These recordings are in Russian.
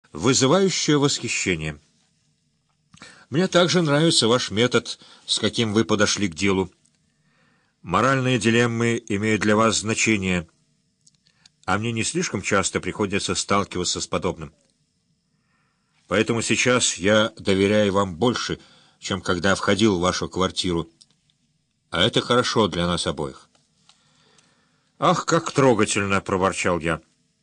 вызывающее восхищение. Мне также нравится ваш метод, с каким вы подошли к делу. Моральные дилеммы имеют для вас значение, а мне не слишком часто приходится сталкиваться с подобным. Поэтому сейчас я доверяю вам больше, чем когда входил в вашу квартиру. А это хорошо для нас обоих. «Ах, как трогательно!» — проворчал я.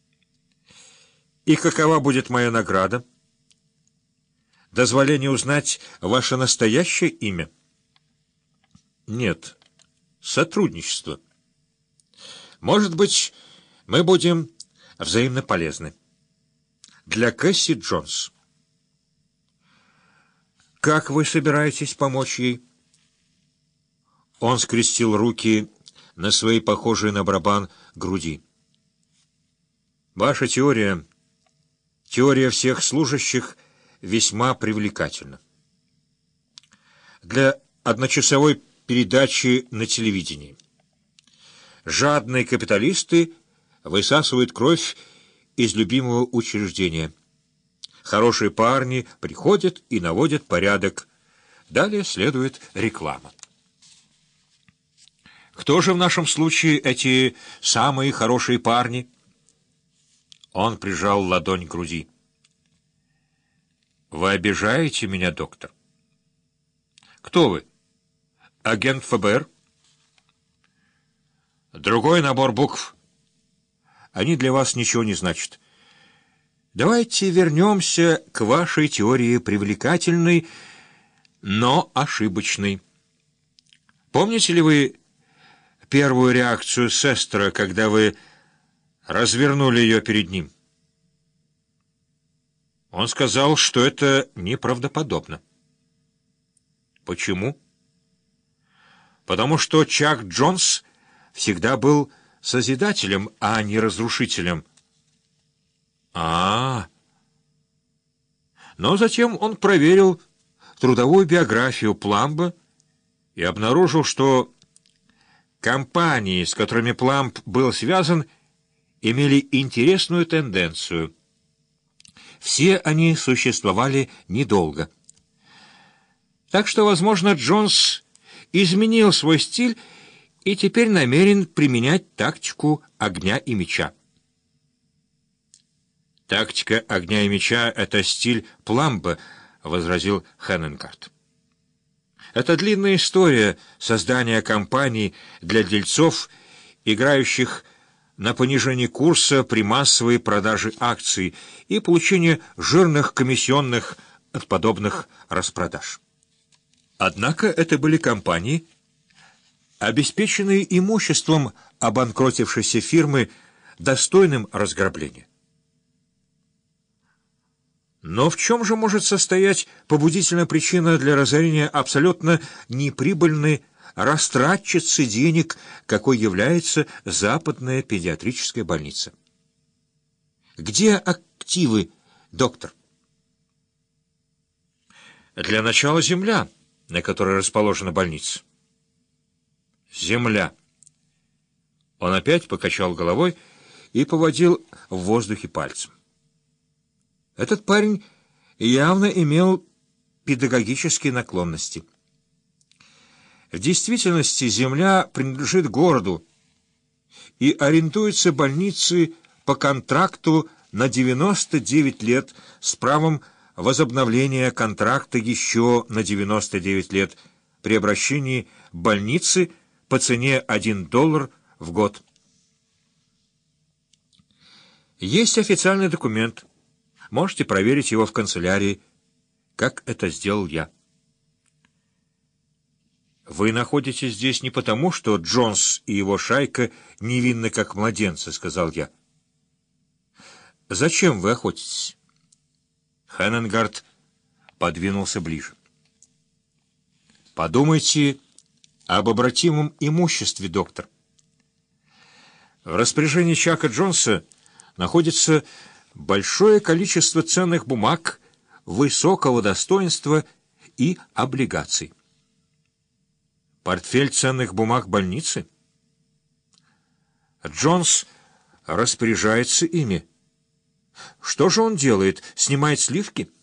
«И какова будет моя награда? Дозволение узнать ваше настоящее имя?» «Нет, сотрудничество. Может быть, мы будем взаимно полезны. Для Кэсси Джонс». «Как вы собираетесь помочь ей?» Он скрестил руки на своей похожей на барабан груди. «Ваша теория всех служащих, весьма привлекательна. Для одночасовой передачи на телевидении. Жадные капиталисты высасывают кровь из любимого учреждения. Хорошие парни приходят и наводят порядок. Далее следует реклама. Кто же в нашем случае эти самые хорошие парни?» Он прижал ладонь к груди. «Вы обижаете меня, доктор?» «Кто вы? Агент ФБР?» «Другой набор букв. Они для вас ничего не значат. Давайте вернемся к вашей теории привлекательной, но ошибочной. Помните ли вы первую реакцию Сестра, когда вы развернули ее перед ним?» Он сказал, что это неправдоподобно. Почему? Потому что Чак Джонс всегда был созидателем, а не разрушителем. Но затем он проверил трудовую биографию Пламба и обнаружил, что компании, с которыми Пламб был связан, имели интересную тенденцию. Все они существовали недолго. Так что, возможно, Джонс изменил свой стиль и теперь намерен применять тактику огня и меча. «Тактика огня и меча — это стиль Пламба», — возразил Хенненгард. «Это длинная история создания компаний для дельцов, играющих на понижение курса при массовой продаже акций и получении жирных комиссионных от подобных распродаж. Однако это были компании, обеспеченные имуществом обанкротившейся фирмы, достойным разграбления. Но в чем же может состоять побудительная причина для разорения абсолютно неприбыльной растратчицы денег, какой является западная педиатрическая больница? Где активы, доктор? Для начала земля, на которой расположена больница. Земля. Он опять покачал головой и поводил в воздухе пальцем. Этот парень явно имел педагогические наклонности. В действительности земля принадлежит городу и арендуется больницей по контракту на 99 лет с правом возобновления контракта еще на 99 лет при обращении больницы по цене $1 в год. Есть официальный документ. Можете проверить его в канцелярии, как это сделал я. Вы находитесь здесь не потому, что Джонс и его шайка невинны, как младенцы, — сказал я. Зачем вы охотитесь? Хенненгард подвинулся ближе. Подумайте об обратимом имуществе, доктор. В распоряжении Чака Джонса находится большое количество ценных бумаг высокого достоинства и облигаций. Портфель ценных бумаг больницы? Джонс распоряжается ими. Что же он делает? Снимает сливки?